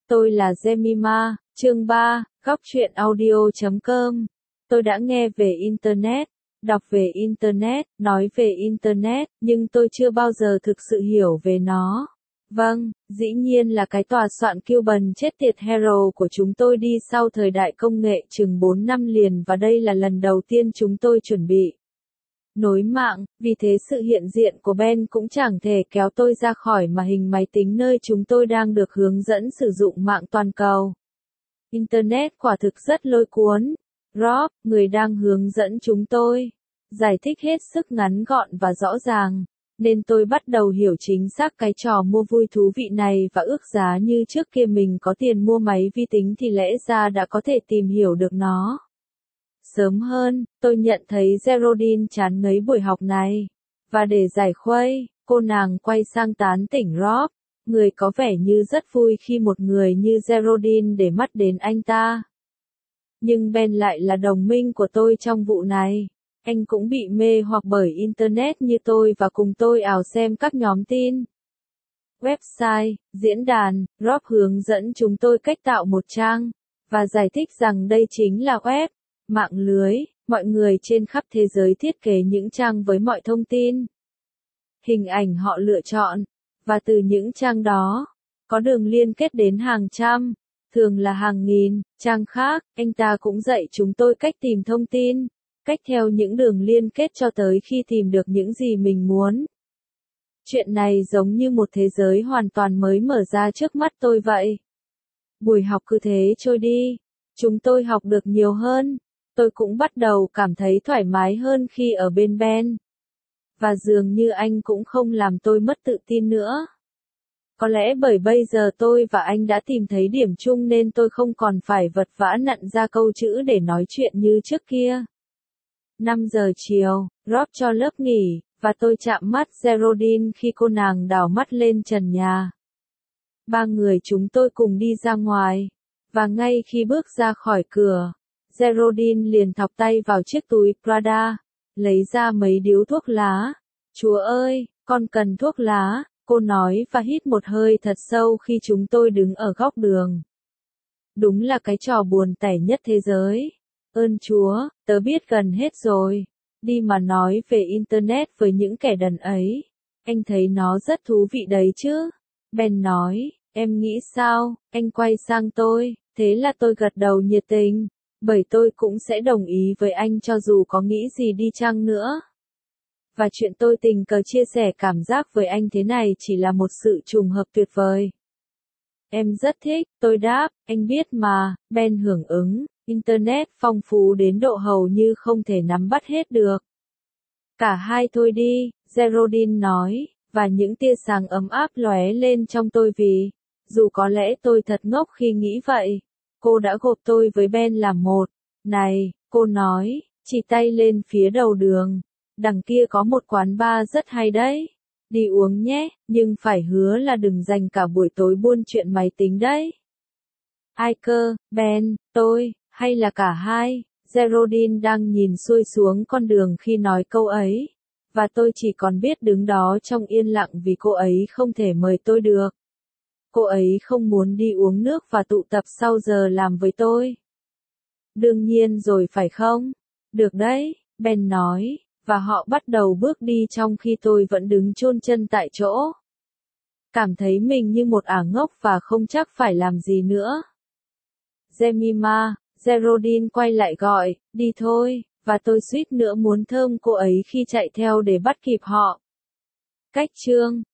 Tôi là Jemima, chương 3, góc truyện audio.com. Tôi đã nghe về Internet, đọc về Internet, nói về Internet, nhưng tôi chưa bao giờ thực sự hiểu về nó. Vâng, dĩ nhiên là cái tòa soạn Cuban chết tiệt Hero của chúng tôi đi sau thời đại công nghệ chừng 4 năm liền và đây là lần đầu tiên chúng tôi chuẩn bị nối mạng, vì thế sự hiện diện của Ben cũng chẳng thể kéo tôi ra khỏi màn hình máy tính nơi chúng tôi đang được hướng dẫn sử dụng mạng toàn cầu. Internet quả thực rất lôi cuốn. Rob, người đang hướng dẫn chúng tôi, giải thích hết sức ngắn gọn và rõ ràng, nên tôi bắt đầu hiểu chính xác cái trò mua vui thú vị này và ước giá như trước kia mình có tiền mua máy vi tính thì lẽ ra đã có thể tìm hiểu được nó. Sớm hơn, tôi nhận thấy Geraldine chán ngấy buổi học này. Và để giải khuây, cô nàng quay sang tán tỉnh Rob, người có vẻ như rất vui khi một người như Geraldine để mắt đến anh ta. Nhưng Ben lại là đồng minh của tôi trong vụ này. Anh cũng bị mê hoặc bởi Internet như tôi và cùng tôi ào xem các nhóm tin, website, diễn đàn. Rob hướng dẫn chúng tôi cách tạo một trang, và giải thích rằng đây chính là web, mạng lưới, mọi người trên khắp thế giới thiết kế những trang với mọi thông tin, hình ảnh họ lựa chọn, và từ những trang đó, có đường liên kết đến hàng trăm, thường là hàng nghìn, trang khác. Anh ta cũng dạy chúng tôi cách tìm thông tin, cách theo những đường liên kết cho tới khi tìm được những gì mình muốn. Chuyện này giống như một thế giới hoàn toàn mới mở ra trước mắt tôi vậy. Buổi học cứ thế trôi đi, chúng tôi học được nhiều hơn. Tôi cũng bắt đầu cảm thấy thoải mái hơn khi ở bên Ben. Và dường như anh cũng không làm tôi mất tự tin nữa. Có lẽ bởi bây giờ tôi và anh đã tìm thấy điểm chung nên tôi không còn phải vật vã nặn ra câu chữ để nói chuyện như trước kia. 5 giờ chiều, Rob cho lớp nghỉ, và tôi chạm mắt Geraldine khi cô nàng đảo mắt lên trần nhà. Ba người chúng tôi cùng đi ra ngoài. Và ngay khi bước ra khỏi cửa, Geraldine liền thọc tay vào chiếc túi Prada, lấy ra mấy điếu thuốc lá. Chúa ơi, con cần thuốc lá, cô nói và hít một hơi thật sâu khi chúng tôi đứng ở góc đường. Đúng là cái trò buồn tẻ nhất thế giới. Ơn Chúa, tớ biết gần hết rồi. Đi mà nói về Internet với những kẻ đần ấy. Anh thấy nó rất thú vị đấy chứ. Ben nói, em nghĩ sao? Anh quay sang tôi, thế là tôi gật đầu nhiệt tình. Bởi tôi cũng sẽ đồng ý với anh cho dù có nghĩ gì đi chăng nữa. Và chuyện tôi tình cờ chia sẻ cảm giác với anh thế này chỉ là một sự trùng hợp tuyệt vời. Em rất thích, tôi đáp, anh biết mà. Ben hưởng ứng, Internet phong phú đến độ hầu như không thể nắm bắt hết được. Cả hai thôi đi, Geraldine nói, và những tia sáng ấm áp lóe lên trong tôi vì, dù có lẽ tôi thật ngốc khi nghĩ vậy. Cô đã gộp tôi với Ben làm một. Này, cô nói, chỉ tay lên phía đầu đường. Đằng kia có một quán bar rất hay đấy. Đi uống nhé, nhưng phải hứa là đừng dành cả buổi tối buôn chuyện máy tính đấy. Ai cơ, Ben, tôi, hay là cả hai? Geraldine đang nhìn xuôi xuống con đường khi nói câu ấy. Và tôi chỉ còn biết đứng đó trong yên lặng vì cô ấy không thể mời tôi được. Cô ấy không muốn đi uống nước và tụ tập sau giờ làm với tôi. Đương nhiên rồi phải không? Được đấy, Ben nói, và họ bắt đầu bước đi trong khi tôi vẫn đứng chôn chân tại chỗ. Cảm thấy mình như một ả ngốc và không chắc phải làm gì nữa. Jemima, Geraldine quay lại gọi, đi thôi, và tôi suýt nữa muốn thơm cô ấy khi chạy theo để bắt kịp họ. Cách chương